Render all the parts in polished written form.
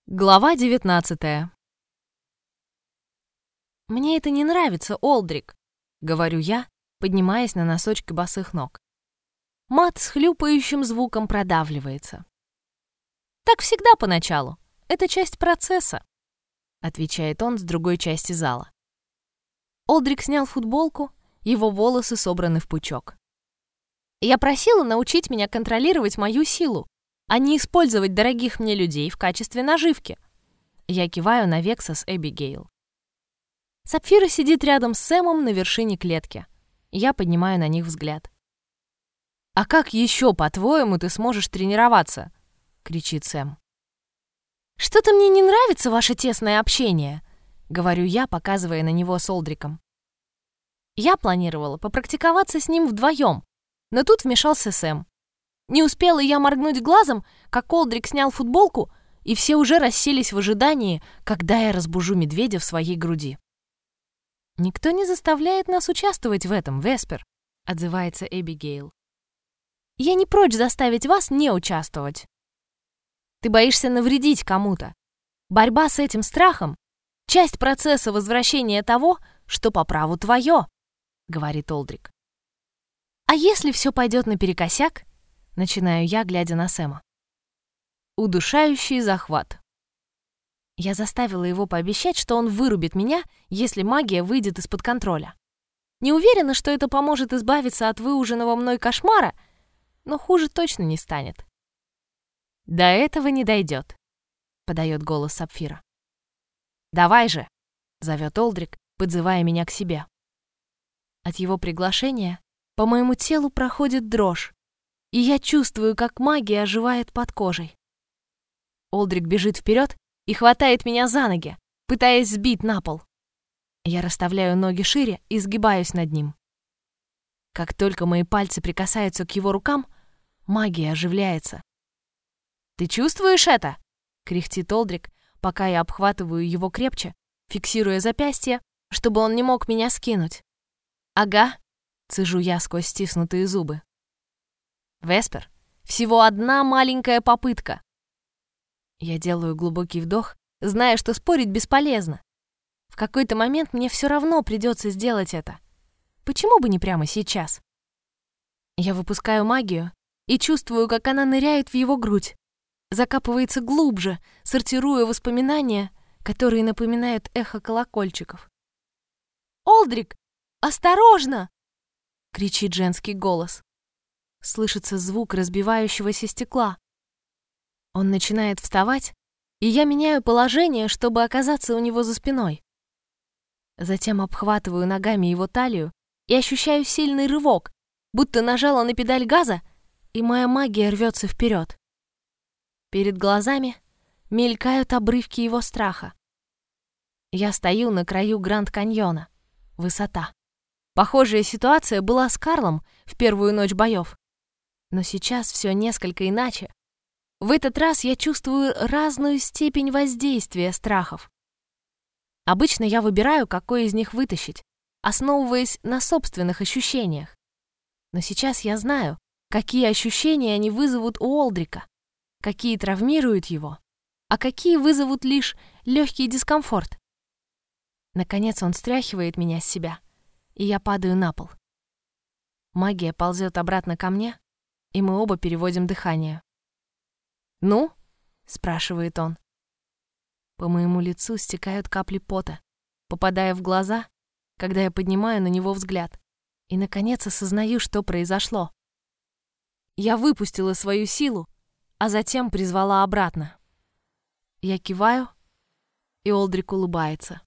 Глава 19. «Мне это не нравится, Олдрик», — говорю я, поднимаясь на носочки босых ног. Мат с хлюпающим звуком продавливается. «Так всегда поначалу. Это часть процесса», — отвечает он с другой части зала. Олдрик снял футболку, его волосы собраны в пучок. «Я просила научить меня контролировать мою силу, а не использовать дорогих мне людей в качестве наживки». Я киваю на Векса с Эбигейл. Сапфира сидит рядом с Сэмом на вершине клетки. Я поднимаю на них взгляд. «А как еще, по-твоему, ты сможешь тренироваться?» — кричит Сэм. «Что-то мне не нравится ваше тесное общение», — говорю я, показывая на него с Олдриком. Я планировала попрактиковаться с ним вдвоем, но тут вмешался Сэм. Не успела я моргнуть глазом, как Олдрик снял футболку, и все уже расселись в ожидании, когда я разбужу медведя в своей груди. «Никто не заставляет нас участвовать в этом, Веспер», — отзывается Эбигейл. «Я не прочь заставить вас не участвовать. Ты боишься навредить кому-то. Борьба с этим страхом — часть процесса возвращения того, что по праву твое», — говорит Олдрик. «А если все пойдет наперекосяк?» — начинаю я, глядя на Сэма. Удушающий захват. Я заставила его пообещать, что он вырубит меня, если магия выйдет из-под контроля. Не уверена, что это поможет избавиться от выуженного мной кошмара, но хуже точно не станет. «До этого не дойдет», — подает голос Сапфира. «Давай же», — зовет Олдрик, подзывая меня к себе. От его приглашения по моему телу проходит дрожь, и я чувствую, как магия оживает под кожей. Олдрик бежит вперед и хватает меня за ноги, пытаясь сбить на пол. Я расставляю ноги шире и сгибаюсь над ним. Как только мои пальцы прикасаются к его рукам, магия оживляется. «Ты чувствуешь это?» — кряхтит Олдрик, пока я обхватываю его крепче, фиксируя запястье, чтобы он не мог меня скинуть. «Ага», — цежу я сквозь стиснутые зубы. «Веспер, всего одна маленькая попытка». Я делаю глубокий вдох, зная, что спорить бесполезно. В какой-то момент мне все равно придется сделать это. Почему бы не прямо сейчас? Я выпускаю магию и чувствую, как она ныряет в его грудь, закапывается глубже, сортируя воспоминания, которые напоминают эхо колокольчиков. «Олдрик, осторожно!» — кричит женский голос. Слышится звук разбивающегося стекла. Он начинает вставать, и я меняю положение, чтобы оказаться у него за спиной. Затем обхватываю ногами его талию и ощущаю сильный рывок, будто нажала на педаль газа, и моя магия рвется вперед. Перед глазами мелькают обрывки его страха. Я стою на краю Гранд-каньона. Высота. Похожая ситуация была с Карлом в первую ночь боев. Но сейчас все несколько иначе. В этот раз я чувствую разную степень воздействия страхов. Обычно я выбираю, какой из них вытащить, основываясь на собственных ощущениях. Но сейчас я знаю, какие ощущения они вызовут у Олдрика, какие травмируют его, а какие вызовут лишь легкий дискомфорт. Наконец он стряхивает меня с себя, и я падаю на пол. Магия ползет обратно ко мне, и мы оба переводим дыхание. «Ну?» — спрашивает он. По моему лицу стекают капли пота, попадая в глаза, когда я поднимаю на него взгляд, и, наконец, осознаю, что произошло. Я выпустила свою силу, а затем призвала обратно. Я киваю, и Олдрик улыбается.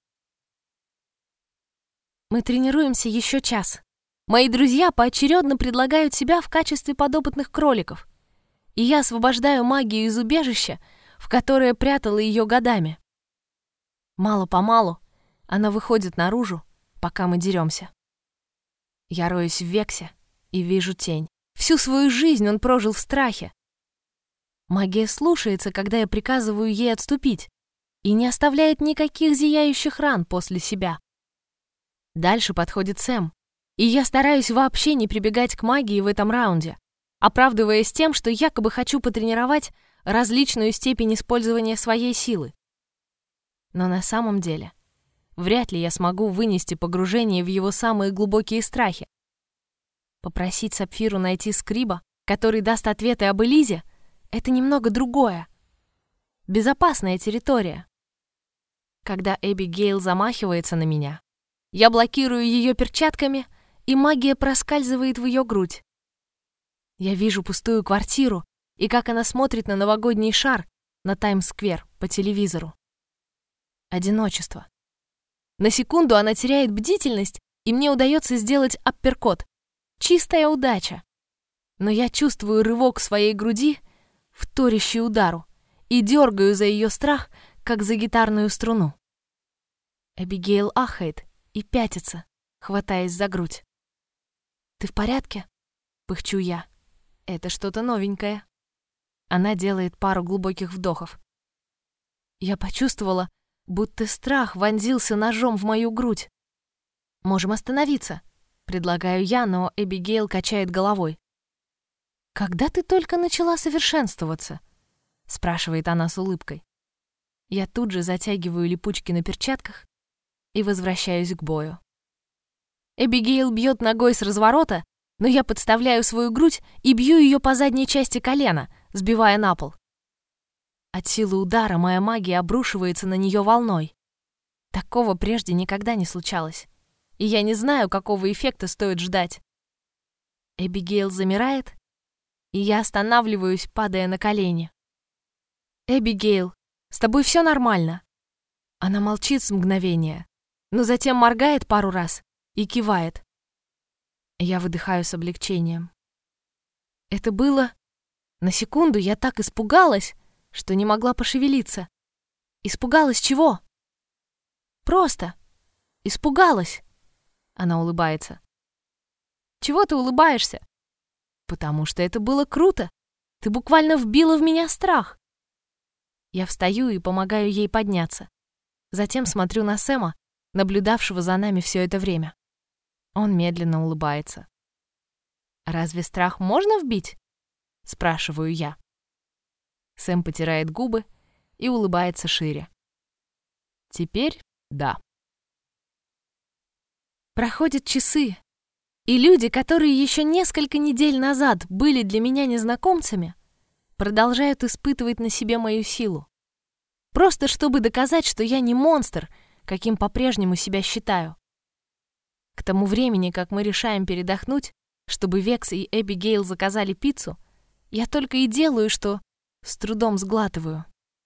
Мы тренируемся еще час. Мои друзья поочередно предлагают себя в качестве подопытных кроликов, и я освобождаю магию из убежища, в которое прятала ее годами. Мало-помалу она выходит наружу, пока мы деремся. Я роюсь в Вексе и вижу тень. Всю свою жизнь он прожил в страхе. Магия слушается, когда я приказываю ей отступить, и не оставляет никаких зияющих ран после себя. Дальше подходит Сэм, и я стараюсь вообще не прибегать к магии в этом раунде, оправдываясь тем, что якобы хочу потренировать различную степень использования своей силы. Но на самом деле вряд ли я смогу вынести погружение в его самые глубокие страхи. Попросить Сапфиру найти Скриба, который даст ответы об Элизе, это немного другое. Безопасная территория. Когда Эбигейл замахивается на меня, я блокирую ее перчатками, и магия проскальзывает в ее грудь. Я вижу пустую квартиру и как она смотрит на новогодний шар на Таймс-сквер по телевизору. Одиночество. На секунду она теряет бдительность, и мне удается сделать апперкот. Чистая удача. Но я чувствую рывок в своей груди, вторящий удару, и дергаю за ее страх, как за гитарную струну. Эбигейл ахает и пятится, хватаясь за грудь. «Ты в порядке?» — пыхчу я. «Это что-то новенькое». Она делает пару глубоких вдохов. Я почувствовала, будто страх вонзился ножом в мою грудь. «Можем остановиться», — предлагаю я, но Эбигейл качает головой. «Когда ты только начала совершенствоваться?» — спрашивает она с улыбкой. Я тут же затягиваю липучки на перчатках и возвращаюсь к бою. Эбигейл бьет ногой с разворота, но я подставляю свою грудь и бью ее по задней части колена, сбивая на пол. От силы удара моя магия обрушивается на нее волной. Такого прежде никогда не случалось, и я не знаю, какого эффекта стоит ждать. Эбигейл замирает, и я останавливаюсь, падая на колени. «Эбигейл, с тобой все нормально?» Она молчит с мгновения, но затем моргает пару раз и кивает. Я выдыхаю с облегчением. Это было... На секунду я так испугалась, что не могла пошевелиться. Испугалась чего? Просто испугалась. Она улыбается. Чего ты улыбаешься? Потому что это было круто. Ты буквально вбила в меня страх. Я встаю и помогаю ей подняться. Затем смотрю на Сэма, наблюдавшего за нами все это время. Он медленно улыбается. «Разве страх можно вбить?» — спрашиваю я. Сэм потирает губы и улыбается шире. «Теперь да». Проходят часы, и люди, которые еще несколько недель назад были для меня незнакомцами, продолжают испытывать на себе мою силу. Просто чтобы доказать, что я не монстр, каким по-прежнему себя считаю. К тому времени, как мы решаем передохнуть, чтобы Векс и Эбигейл заказали пиццу, я только и делаю, что с трудом сглатываю.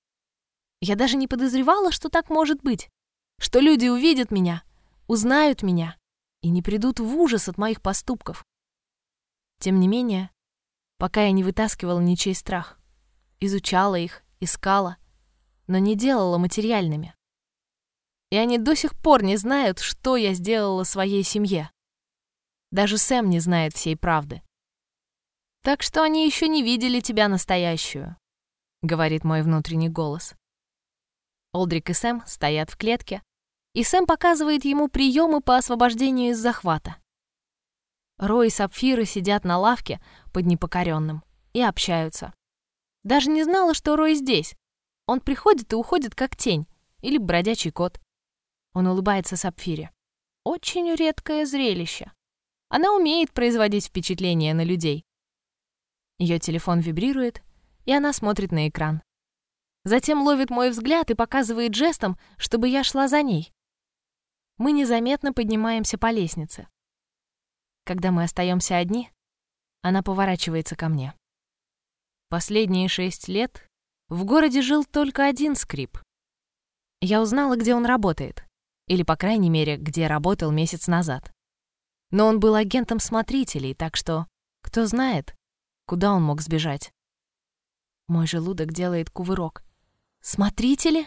Я даже не подозревала, что так может быть, что люди увидят меня, узнают меня и не придут в ужас от моих поступков. Тем не менее, пока я не вытаскивала ничей страх, изучала их, искала, но не делала материальными. И они до сих пор не знают, что я сделала своей семье. Даже Сэм не знает всей правды. «Так что они еще не видели тебя настоящую», — говорит мой внутренний голос. Олдрик и Сэм стоят в клетке, и Сэм показывает ему приемы по освобождению из захвата. Рой и Сапфира сидят на лавке под Непокоренным и общаются. Даже не знала, что Рой здесь. Он приходит и уходит как тень или бродячий кот. Он улыбается Сапфире. Очень редкое зрелище. Она умеет производить впечатление на людей. Ее телефон вибрирует, и она смотрит на экран. Затем ловит мой взгляд и показывает жестом, чтобы я шла за ней. Мы незаметно поднимаемся по лестнице. Когда мы остаемся одни, она поворачивается ко мне. Последние 6 лет в городе жил только один Скриб. Я узнала, где он работает. Или, по крайней мере, где работал месяц назад. Но он был агентом смотрителей, так что, кто знает, куда он мог сбежать. Мой желудок делает кувырок. Смотрители?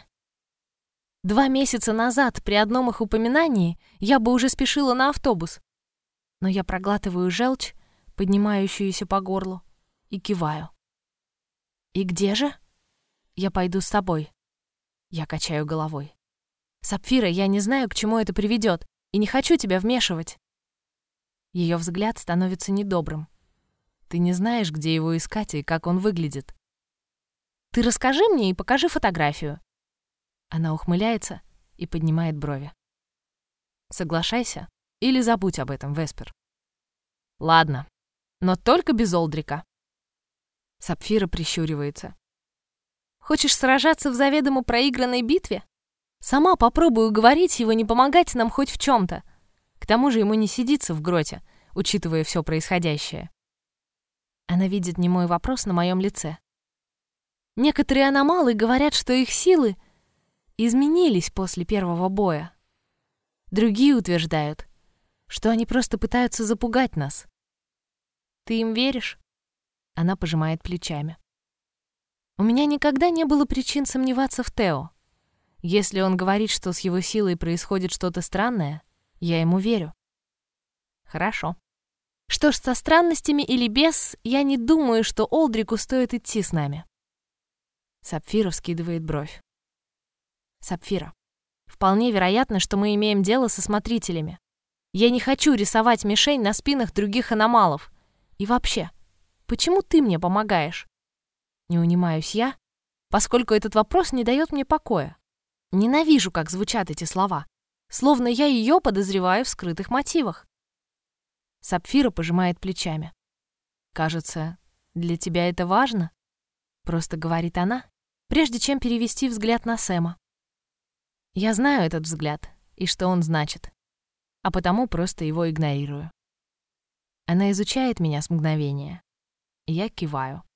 2 месяца назад при одном их упоминании я бы уже спешила на автобус. Но я проглатываю желчь, поднимающуюся по горлу, и киваю. «И где же?» «Я пойду с тобой». Я качаю головой. «Сапфира, я не знаю, к чему это приведет, и не хочу тебя вмешивать». Ее взгляд становится недобрым. «Ты не знаешь, где его искать и как он выглядит». Ты расскажи мне и покажи фотографию». Она ухмыляется и поднимает брови. «Соглашайся или забудь об этом, Веспер». «Ладно, но только без Олдрика». Сапфира прищуривается. «Хочешь сражаться в заведомо проигранной битве? Сама попробуй уговорить его не помогать нам хоть в чем-то. К тому же ему не сидится в гроте, учитывая все происходящее». Она видит немой вопрос на моем лице. Некоторые аномалы говорят, что их силы изменились после первого боя. Другие утверждают, что они просто пытаются запугать нас. Ты им веришь? Она пожимает плечами. У меня никогда не было причин сомневаться в Тео. Если он говорит, что с его силой происходит что-то странное, я ему верю. Хорошо. Что ж, со странностями или без, я не думаю, что Олдрику стоит идти с нами. Сапфира вскидывает бровь. Сапфира, вполне вероятно, что мы имеем дело со смотрителями. Я не хочу рисовать мишень на спинах других аномалов. И вообще, почему ты мне помогаешь? Не унимаюсь я, поскольку этот вопрос не дает мне покоя. Ненавижу, как звучат эти слова, словно я ее подозреваю в скрытых мотивах. Сапфира пожимает плечами. «Кажется, для тебя это важно?» Просто говорит она, прежде чем перевести взгляд на Сэма. Я знаю этот взгляд и что он значит, а потому просто его игнорирую. Она изучает меня с мгновения. Я киваю.